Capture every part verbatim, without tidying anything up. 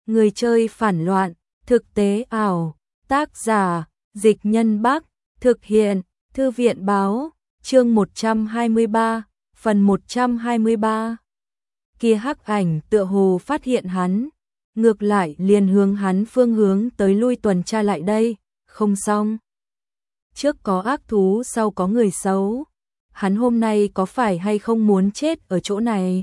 Người chơi phản loạn, thực tế ảo, tác giả, Dịch Nhân Bắc, thực hiện, Thư viện báo, chương một trăm hai mươi ba, phần một trăm hai mươi ba. Kia hắc ảnh tựa hồ phát hiện hắn, ngược lại liền hướng hắn phương hướng tới lui tuần tra lại đây, không xong. Trước có ác thú sau có người xấu, hắn hôm nay có phải hay không muốn chết ở chỗ này?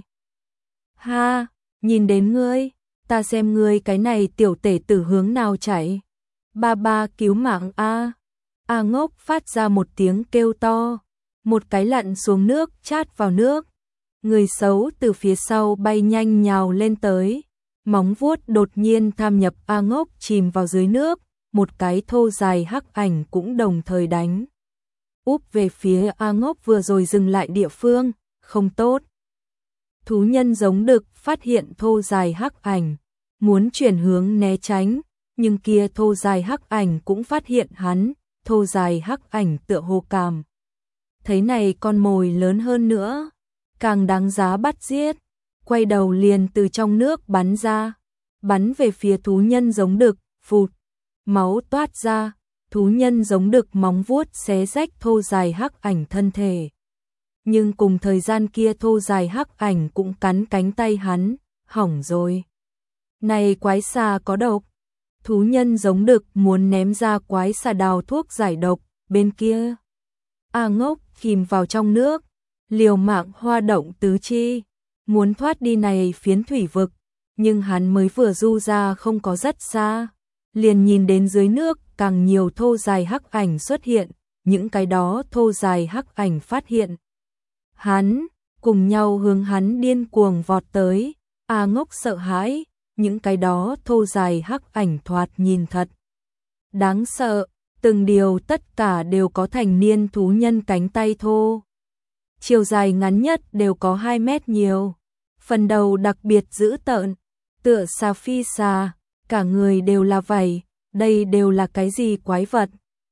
Ha, nhìn đến ngươi, ta xem ngươi cái này tiểu tể tử hướng nào chạy. Ba ba cứu mạng a. A Ngốc phát ra một tiếng kêu to, một cái lặn xuống nước chát vào nước. Người xấu từ phía sau bay nhanh nhào lên tới, móng vuốt đột nhiên tham nhập A Ngốc chìm vào dưới nước, một cái thô dài hắc ảnh cũng đồng thời đánh úp về phía A Ngốc vừa rồi dừng lại địa phương, không tốt. Thú nhân giống đực phát hiện thô dài hắc ảnh, muốn chuyển hướng né tránh, nhưng kia thô dài hắc ảnh cũng phát hiện hắn, thô dài hắc ảnh tựa hồ cảm. Thấy này con mồi lớn hơn nữa, càng đáng giá bắt giết, quay đầu liền từ trong nước bắn ra, bắn về phía thú nhân giống đực, phụt, máu toát ra, thú nhân giống đực móng vuốt xé rách thô dài hắc ảnh thân thể. Nhưng cùng thời gian kia thô dài hắc ảnh cũng cắn cánh tay hắn, hỏng rồi. Này quái xà có độc. Thú nhân giống đực muốn ném ra quái xà đào thuốc giải độc, bên kia. A Ngốc chìm vào trong nước, liều mạng hoa động tứ chi, muốn thoát đi này phiến thủy vực, nhưng hắn mới vừa du ra không có rất xa, liền nhìn đến dưới nước càng nhiều thô dài hắc ảnh xuất hiện, những cái đó thô dài hắc ảnh phát hiện. Hắn, cùng nhau hướng hắn điên cuồng vọt tới, A Ngốc sợ hãi, những cái đó thô dài hắc ảnh thoạt nhìn thật đáng sợ, từng điều tất cả đều có thành niên thú nhân cánh tay thô. Chiều dài ngắn nhất đều có hai mét nhiều, phần đầu đặc biệt dữ tợn, tựa xà phi xà, cả người đều là vảy, đây đều là cái gì quái vật.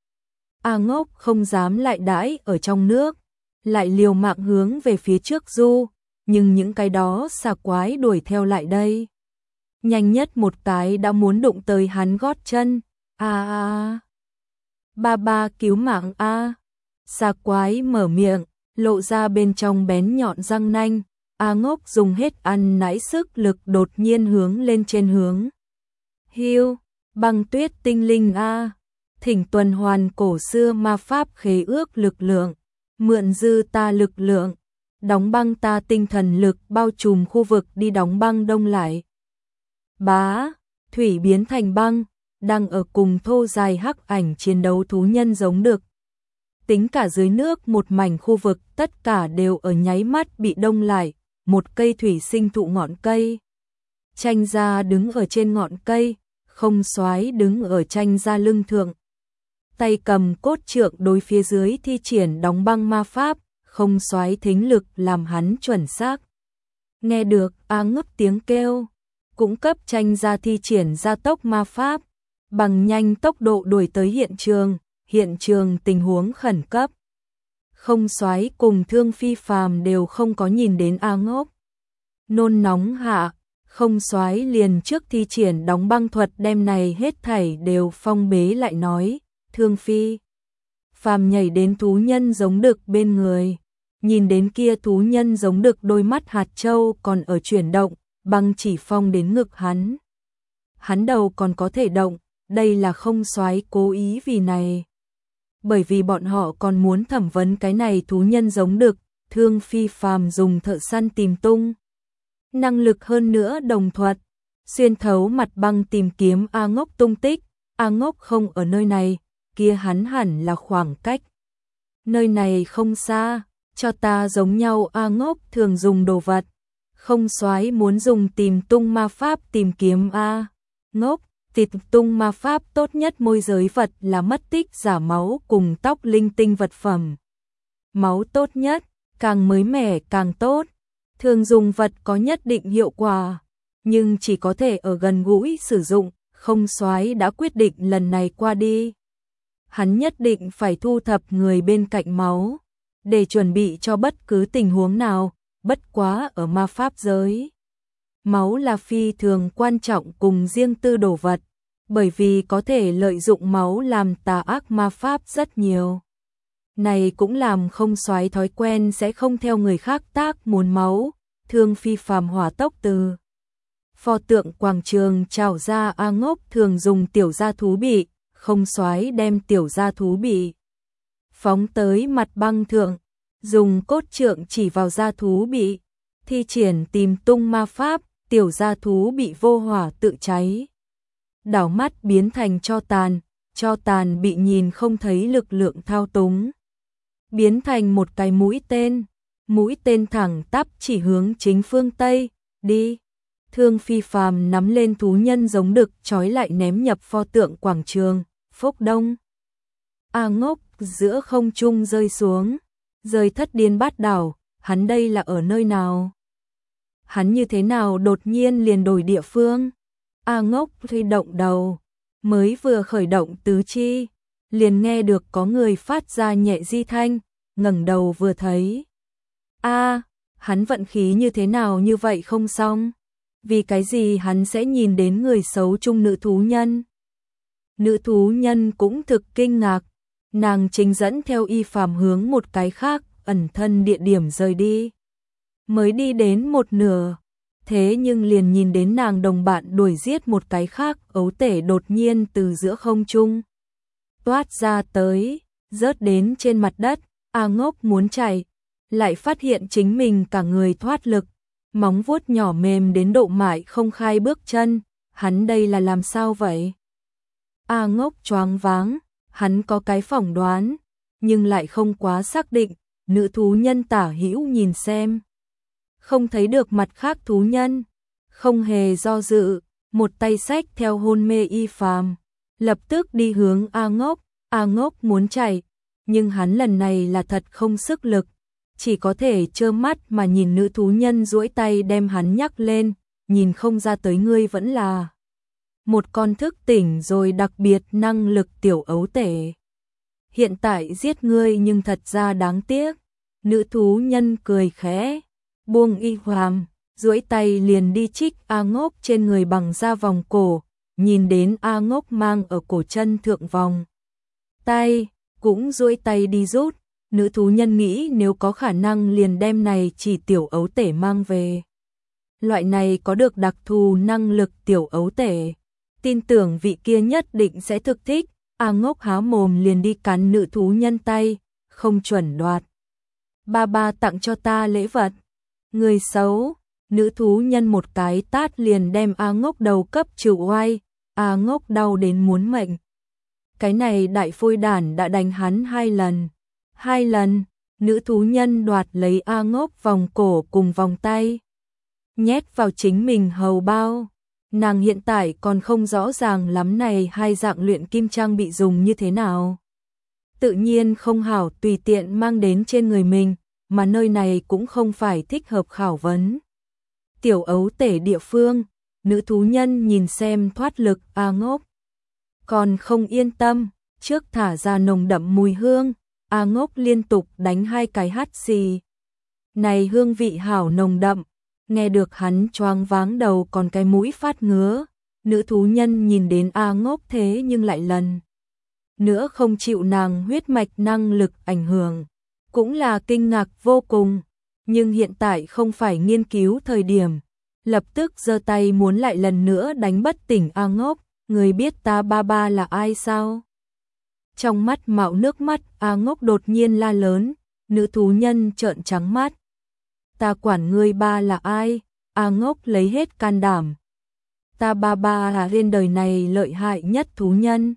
A Ngốc không dám lại đãi ở trong nước, lại liều mạng hướng về phía trước du, nhưng những cái đó xà quái đuổi theo lại đây. Nhanh nhất một cái đã muốn đụng tới hắn gót chân, a a ba ba cứu mạng a. Xà quái mở miệng, lộ ra bên trong bén nhọn răng nanh, A Ngốc dùng hết ăn nãi sức lực đột nhiên hướng lên trên hướng. Hiu, băng tuyết tinh linh a, thỉnh tuần hoàn cổ xưa ma pháp khế ước lực lượng, mượn dư ta lực lượng, đóng băng ta tinh thần lực bao trùm khu vực đi đóng băng đông lại. Bá, thủy biến thành băng, đang ở cùng thô dài hắc ảnh chiến đấu thú nhân giống đực. Tính cả dưới nước một mảnh khu vực tất cả đều ở nháy mắt bị đông lại, một cây thủy sinh thụ ngọn cây. Tranh gia đứng ở trên ngọn cây, không soái đứng ở tranh gia lưng thượng. Tay cầm cốt trượng đối phía dưới thi triển đóng băng ma pháp, không soái thính lực làm hắn chuẩn xác. Nghe được A Ngốc tiếng kêu, cũng cấp tranh gia thi triển gia tốc ma pháp, bằng nhanh tốc độ đuổi tới hiện trường, hiện trường tình huống khẩn cấp. Không soái cùng Thương Phi Phàm đều không có nhìn đến A Ngốc. Nôn nóng hạ, không soái liền trước thi triển đóng băng thuật đem này hết thảy đều phong bế lại nói, Thương Phi Phàm nhảy đến thú nhân giống đực bên người, nhìn đến kia thú nhân giống đực đôi mắt hạt châu còn ở chuyển động, băng chỉ phong đến ngực hắn. Hắn đầu còn có thể động, đây là không soái cố ý vì này. Bởi vì bọn họ còn muốn thẩm vấn cái này thú nhân giống đực, Thương Phi Phàm dùng thợ săn tìm tung. Năng lực hơn nữa đồng thuật, xuyên thấu mặt băng tìm kiếm A Ngốc tung tích, A Ngốc không ở nơi này, kia hắn hẳn là khoảng cách. Nơi này không xa, cho ta giống nhau A Ngốc thường dùng đồ vật. Không soái muốn dùng tìm tung ma pháp tìm kiếm A Ngốc, tìm tung ma pháp tốt nhất môi giới vật là mất tích giả máu cùng tóc linh tinh vật phẩm. Máu tốt nhất, càng mới mẻ càng tốt. Thường dùng vật có nhất định hiệu quả, nhưng chỉ có thể ở gần gũi sử dụng, không soái đã quyết định lần này qua đi. Hắn nhất định phải thu thập người bên cạnh máu, để chuẩn bị cho bất cứ tình huống nào, bất quá ở ma pháp giới. máu là phi thường quan trọng cùng riêng tư đồ vật, bởi vì có thể lợi dụng máu làm tà ác ma pháp rất nhiều. Này cũng làm không soái thói quen sẽ không theo người khác tác muốn máu, thương phi phàm hỏa tốc từ pho tượng quảng trường trào ra. A Ngốc thường dùng tiểu gia thú bị, không soái đem tiểu gia thú bị phóng tới mặt băng thượng, dùng cốt trượng chỉ vào gia thú bị, thi triển tìm tung ma pháp, tiểu gia thú bị vô hỏa tự cháy. Đảo mắt biến thành tro tàn, tro tàn bị nhìn không thấy lực lượng thao túng. Biến thành một cái mũi tên, mũi tên thẳng tắp chỉ hướng chính phương Tây, đi. Thương phi phàm nắm lên thú nhân giống đực trói lại ném nhập pho tượng quảng trường, phốc đông. A Ngốc giữa không trung rơi xuống, rơi thất điên bát đảo, hắn đây là ở nơi nào? Hắn như thế nào đột nhiên liền đổi địa phương? A Ngốc huy động đầu, mới vừa khởi động tứ chi, liền nghe được có người phát ra nhẹ di thanh, ngẩng đầu vừa thấy. A, hắn vận khí như thế nào như vậy không xong? Vì cái gì hắn sẽ nhìn đến người xấu chung nữ thú nhân? Nữ thú nhân cũng thực kinh ngạc, nàng chính dẫn theo Y Phàm hướng một cái khác ẩn thân địa điểm rời đi. Mới đi đến một nửa, thế nhưng liền nhìn đến nàng đồng bạn đuổi giết một cái khác ấu tể đột nhiên từ giữa không trung toát ra tới, rớt đến trên mặt đất. A Ngốc muốn chạy, lại phát hiện chính mình cả người thoát lực, móng vuốt nhỏ mềm đến độ mại không khai bước chân, hắn đây là làm sao vậy? A Ngốc choáng váng, hắn có cái phỏng đoán, nhưng lại không quá xác định. Nữ thú nhân tả hữu nhìn xem, không thấy được mặt khác thú nhân, không hề do dự, một tay xách theo hôn mê Y Phàm, lập tức đi hướng A Ngốc. A Ngốc muốn chạy, nhưng hắn lần này là thật không sức lực, chỉ có thể trơ mắt mà nhìn nữ thú nhân duỗi tay đem hắn nhắc lên, nhìn không ra tới ngươi vẫn là một con thức tỉnh rồi đặc biệt năng lực tiểu ấu tể. Hiện tại giết ngươi nhưng thật ra đáng tiếc. Nữ thú nhân cười khẽ, buông Y Phàm, duỗi tay liền đi trích A Ngốc trên người bằng da vòng cổ, nhìn đến A Ngốc mang ở cổ chân thượng vòng tay, cũng duỗi tay đi rút. Nữ thú nhân nghĩ nếu có khả năng liền đem này chỉ tiểu ấu tể mang về. Loại này có được đặc thù năng lực tiểu ấu tể, tin tưởng vị kia nhất định sẽ thực thích. A Ngốc há mồm liền đi cắn nữ thú nhân tay, không chuẩn đoạt. Ba ba tặng cho ta lễ vật. Người xấu, nữ thú nhân một cái tát liền đem A Ngốc đầu cấp trừ oai. A Ngốc đau đến muốn mệnh. Cái này đại phôi đản đã đánh hắn hai lần. Hai lần, nữ thú nhân đoạt lấy A Ngốc vòng cổ cùng vòng tay, nhét vào chính mình hầu bao. Nàng hiện tại còn không rõ ràng lắm này hai dạng luyện kim trang bị dùng như thế nào. Tự nhiên không hảo tùy tiện mang đến trên người mình, mà nơi này cũng không phải thích hợp khảo vấn. Tiểu ấu tể địa phương, nữ thú nhân nhìn xem thoát lực A Ngốc, còn không yên tâm, trước thả ra nồng đậm mùi hương. A Ngốc liên tục đánh hai cái hắt xì. Này hương vị hảo nồng đậm, nghe được hắn choáng váng đầu còn cái mũi phát ngứa. Nữ thú nhân nhìn đến A Ngốc thế nhưng lại lần nữa không chịu nàng huyết mạch năng lực ảnh hưởng, cũng là kinh ngạc vô cùng, nhưng hiện tại không phải nghiên cứu thời điểm, lập tức giơ tay muốn lại lần nữa đánh bất tỉnh A Ngốc. Người biết ta ba ba là ai sao? Trong mắt mạo nước mắt, A Ngốc đột nhiên la lớn. Nữ thú nhân trợn trắng mắt. Ta quản ngươi ba là ai? A Ngốc lấy hết can đảm. Ta ba ba là trên đời này lợi hại nhất thú nhân.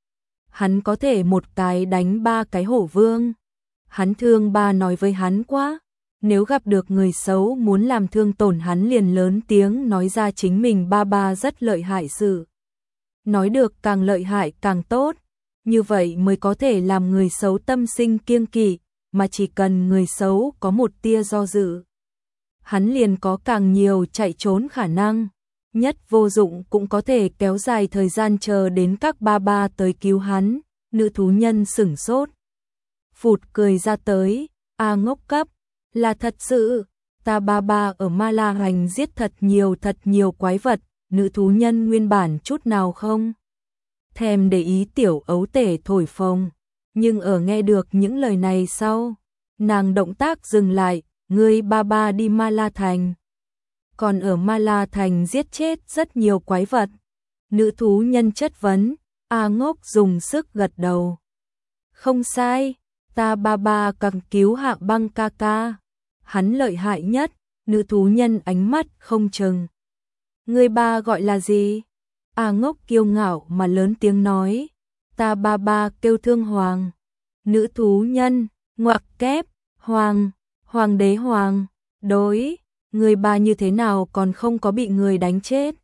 Hắn có thể một cái đánh ba cái hổ vương. Hắn thương ba nói với hắn quá. Nếu gặp được người xấu muốn làm thương tổn hắn liền lớn tiếng nói ra chính mình ba ba rất lợi hại sự. Nói được càng lợi hại càng tốt. Như vậy mới có thể làm người xấu tâm sinh kiêng kỵ, mà chỉ cần người xấu có một tia do dự, hắn liền có càng nhiều chạy trốn khả năng. Nhất vô dụng cũng có thể kéo dài thời gian chờ đến các ba ba tới cứu hắn. Nữ thú nhân sửng sốt, phụt cười ra tới. A Ngốc cấp, là thật sự, ta ba ba ở Ma La Hành giết thật nhiều thật nhiều quái vật, nữ thú nhân nguyên bản chút nào không thèm để ý tiểu ấu tể thổi phồng, nhưng ở nghe được những lời này sau, nàng động tác dừng lại, ngươi ba ba đi Ma La Thành. Còn ở Ma La Thành giết chết rất nhiều quái vật. Nữ thú nhân chất vấn, A Ngốc dùng sức gật đầu. Không sai, ta ba ba càng cứu Hạ Băng ca ca. Hắn lợi hại nhất, nữ thú nhân ánh mắt không chừng. Ngươi ba gọi là gì? A Ngốc kiêu ngạo mà lớn tiếng nói. Ta ba ba kêu Thương Hoàng. Nữ thú nhân, ngoặc kép, Hoàng, Hoàng đế Hoàng, đối, người ba như thế nào còn không có bị người đánh chết.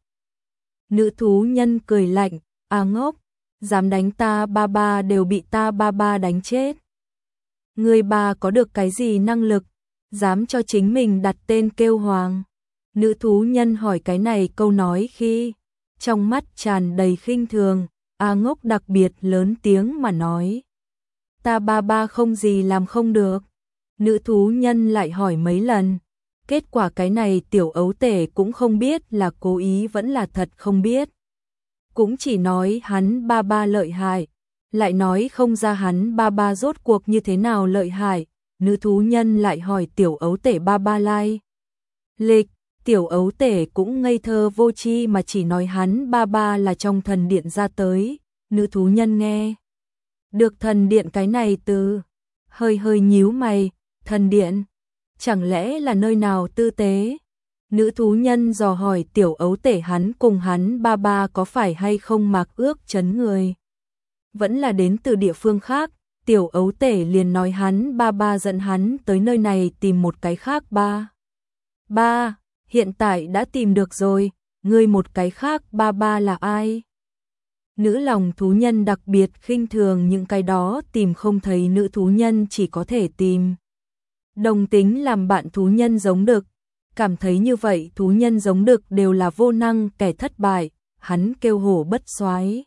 Nữ thú nhân cười lạnh, A Ngốc, dám đánh ta ba ba đều bị ta ba ba đánh chết. Người ba có được cái gì năng lực, dám cho chính mình đặt tên kêu Hoàng. Nữ thú nhân hỏi cái này câu nói khi, trong mắt tràn đầy khinh thường, A Ngốc đặc biệt lớn tiếng mà nói. Ta ba ba không gì làm không được. Nữ thú nhân lại hỏi mấy lần. Kết quả cái này tiểu ấu tể cũng không biết là cố ý vẫn là thật không biết. Cũng chỉ nói hắn ba ba lợi hại. Lại nói không ra hắn ba ba rốt cuộc như thế nào lợi hại. Nữ thú nhân lại hỏi tiểu ấu tể ba ba lai. Lịch, tiểu ấu tể cũng ngây thơ vô tri mà chỉ nói hắn ba ba là trong thần điện ra tới. Nữ thú nhân nghe được thần điện cái này từ, hơi hơi nhíu mày, thần điện, chẳng lẽ là nơi nào tư tế? Nữ thú nhân dò hỏi tiểu ấu tể hắn cùng hắn ba ba có phải hay không mặc ước chấn người. Vẫn là đến từ địa phương khác, tiểu ấu tể liền nói hắn ba ba dẫn hắn tới nơi này tìm một cái khác ba. Ba, hiện tại đã tìm được rồi, ngươi một cái khác ba ba là ai? Nữ lòng thú nhân đặc biệt khinh thường những cái đó tìm không thấy nữ thú nhân chỉ có thể tìm. Đồng tính làm bạn thú nhân giống đực, cảm thấy như vậy thú nhân giống đực đều là vô năng kẻ thất bại, hắn kêu hổ bất soái.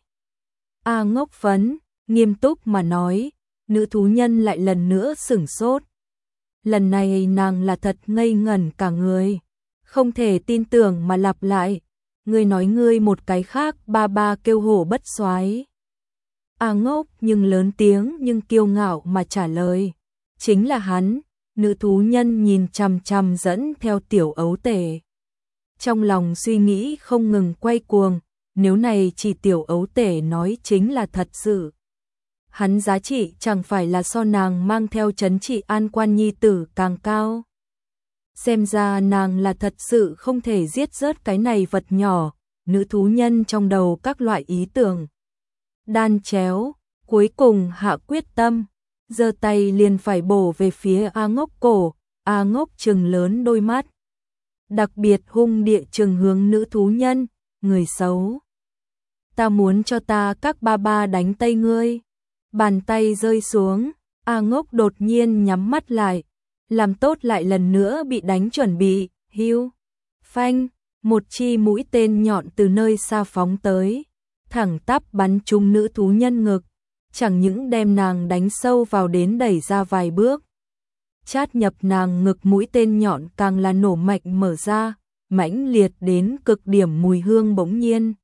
A Ngốc phấn, nghiêm túc mà nói, nữ thú nhân lại lần nữa sửng sốt. Lần này nàng là thật ngây ngẩn cả người, không thể tin tưởng mà lặp lại. Ngươi nói ngươi một cái khác ba ba kêu hổ bất soái. A Ngốc nhưng lớn tiếng nhưng kiêu ngạo mà trả lời. Chính là hắn, nữ thú nhân nhìn chằm chằm dẫn theo tiểu ấu tể. Trong lòng suy nghĩ không ngừng quay cuồng, nếu này chỉ tiểu ấu tể nói chính là thật sự. Hắn giá trị chẳng phải là so nàng mang theo trấn trị an quan nhi tử càng cao. Xem ra nàng là thật sự không thể giết rớt cái này vật nhỏ, nữ thú nhân trong đầu các loại ý tưởng. Đan chéo, cuối cùng hạ quyết tâm, giơ tay liền phải bổ về phía A Ngốc cổ, A Ngốc trừng lớn đôi mắt. Đặc biệt hung địa trừng hướng nữ thú nhân, người xấu. Ta muốn cho ta các ba ba đánh tay ngươi. Bàn tay rơi xuống, A Ngốc đột nhiên nhắm mắt lại. Làm tốt lại lần nữa bị đánh chuẩn bị, hưu, phanh, một chi mũi tên nhọn từ nơi xa phóng tới, thẳng tắp bắn trúng nữ thú nhân ngực, chẳng những đem nàng đánh sâu vào đến đẩy ra vài bước. Chát nhập nàng ngực mũi tên nhọn càng là nổ mạnh mở ra, mãnh liệt đến cực điểm mùi hương bỗng nhiên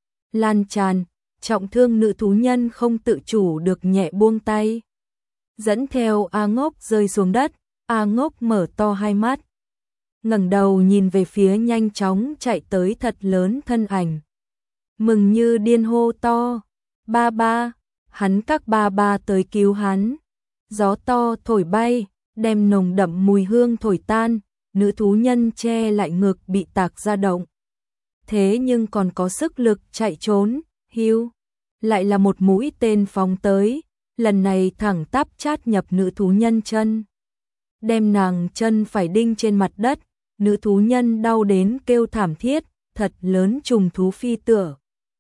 lan tràn, trọng thương nữ thú nhân không tự chủ được nhẹ buông tay. Dẫn theo A Ngốc rơi xuống đất. A Ngốc mở to hai mắt, ngẩng đầu nhìn về phía nhanh chóng chạy tới thật lớn thân ảnh. Mừng như điên hô to, ba ba, hắn các ba ba tới cứu hắn. Gió to thổi bay, đem nồng đậm mùi hương thổi tan, nữ thú nhân che lại ngực bị tạc ra động. Thế nhưng còn có sức lực chạy trốn, hưu, lại là một mũi tên phóng tới, lần này thẳng tắp chát nhập nữ thú nhân chân. Đem nàng chân phải đinh trên mặt đất, nữ thú nhân đau đến kêu thảm thiết, thật lớn trùng thú phi tựa.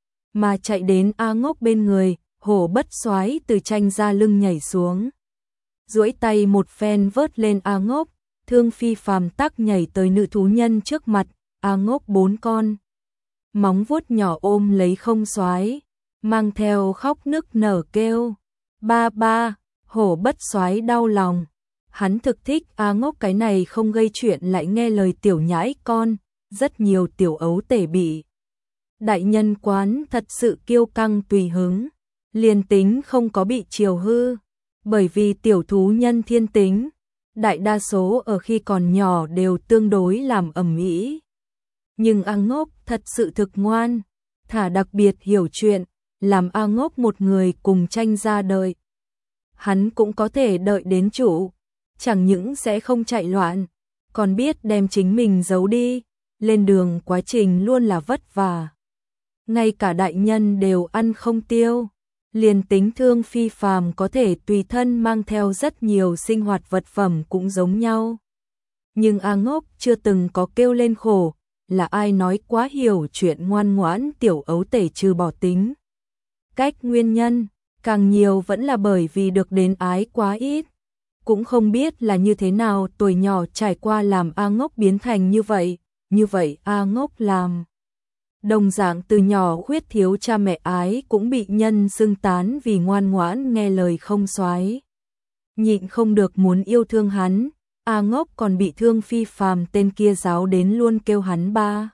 Mà chạy đến A Ngốc bên người, hổ bất soái từ tranh ra lưng nhảy xuống. Duỗi tay một phen vớt lên A Ngốc, thương phi phàm tắc nhảy tới nữ thú nhân trước mặt, A Ngốc bốn con. Móng vuốt nhỏ ôm lấy không soái, mang theo khóc nức nở kêu. Ba ba, hổ bất soái đau lòng. Hắn thực thích A Ngốc cái này không gây chuyện lại nghe lời tiểu nhãi con, rất nhiều tiểu ấu tể bị đại nhân quán thật sự kiêu căng tùy hứng, liền tính không có bị chiều hư, bởi vì tiểu thú nhân thiên tính, đại đa số ở khi còn nhỏ đều tương đối làm ầm ĩ. Nhưng A Ngốc thật sự thực ngoan, thả đặc biệt hiểu chuyện, làm A Ngốc một người cùng tranh ra đời. Hắn cũng có thể đợi đến chủ, chẳng những sẽ không chạy loạn, còn biết đem chính mình giấu đi, lên đường quá trình luôn là vất vả. Ngay cả đại nhân đều ăn không tiêu, liền tính Thương Phi phàm có thể tùy thân mang theo rất nhiều sinh hoạt vật phẩm cũng giống nhau. Nhưng A Ngốc chưa từng có kêu lên khổ, là ai nói quá hiểu chuyện ngoan ngoãn tiểu ấu tể trừ bỏ tính. Cách nguyên nhân, càng nhiều vẫn là bởi vì được đến ái quá ít. Cũng không biết là như thế nào tuổi nhỏ trải qua làm A Ngốc biến thành như vậy, như vậy A Ngốc làm. Đồng dạng từ nhỏ khuyết thiếu cha mẹ ái cũng bị nhân xưng tán vì ngoan ngoãn nghe lời không xoái. Nhịn không được muốn yêu thương hắn, A Ngốc còn bị Thương Phi phàm tên kia giáo đến luôn kêu hắn ba.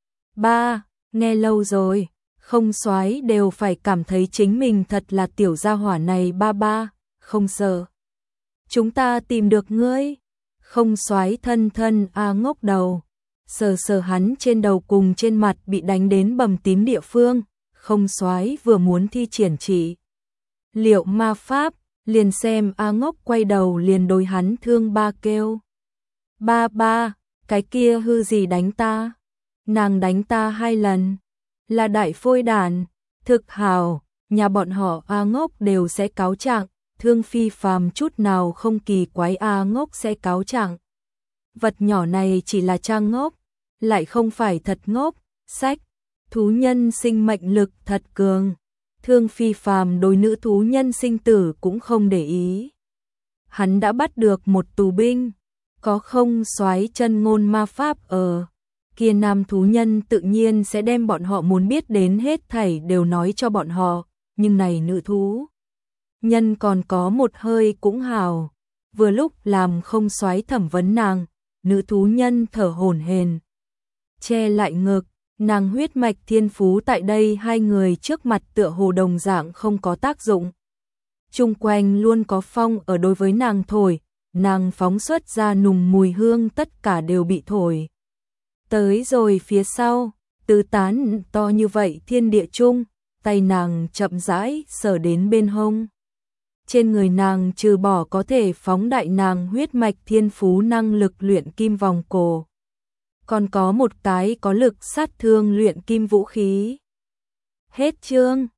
Ba, nghe lâu rồi, không xoái đều phải cảm thấy chính mình thật là tiểu gia hỏa này ba ba, không sợ. Chúng ta tìm được ngươi, không xoái thân thân A Ngốc đầu. Sờ sờ hắn trên đầu cùng trên mặt bị đánh đến bầm tím địa phương, không xoái vừa muốn thi triển chỉ liệu ma pháp, liền xem A Ngốc quay đầu liền đối hắn thương ba kêu. Ba ba, cái kia hư gì đánh ta? Nàng đánh ta hai lần, là đại phôi đàn, thực hào, nhà bọn họ A Ngốc đều sẽ cáo trạng, Thương Phi phàm chút nào không kỳ quái A Ngốc sẽ cáo trạng. Vật nhỏ này chỉ là trang ngốc, lại không phải thật ngốc, sách, thú nhân sinh mệnh lực thật cường. Thương Phi phàm đối nữ thú nhân sinh tử cũng không để ý. Hắn đã bắt được một tù binh, có không xoái chân ngôn ma pháp ở. Kia nam thú nhân tự nhiên sẽ đem bọn họ muốn biết đến hết thảy đều nói cho bọn họ, nhưng này nữ thú nhân còn có một hơi cũng hào. Vừa lúc làm không xoái thẩm vấn nàng, nữ thú nhân thở hổn hển, che lại ngực, nàng huyết mạch thiên phú tại đây hai người trước mặt tựa hồ đồng dạng không có tác dụng. Chung quanh luôn có phong ở đối với nàng thổi, nàng phóng xuất ra nùng mùi hương tất cả đều bị thổi. Tới rồi phía sau, tứ tán to như vậy thiên địa chung, tay nàng chậm rãi sờ đến bên hông. Trên người nàng trừ bỏ có thể phóng đại nàng huyết mạch thiên phú năng lực luyện kim vòng cổ. Còn có một cái có lực sát thương luyện kim vũ khí. Hết chương.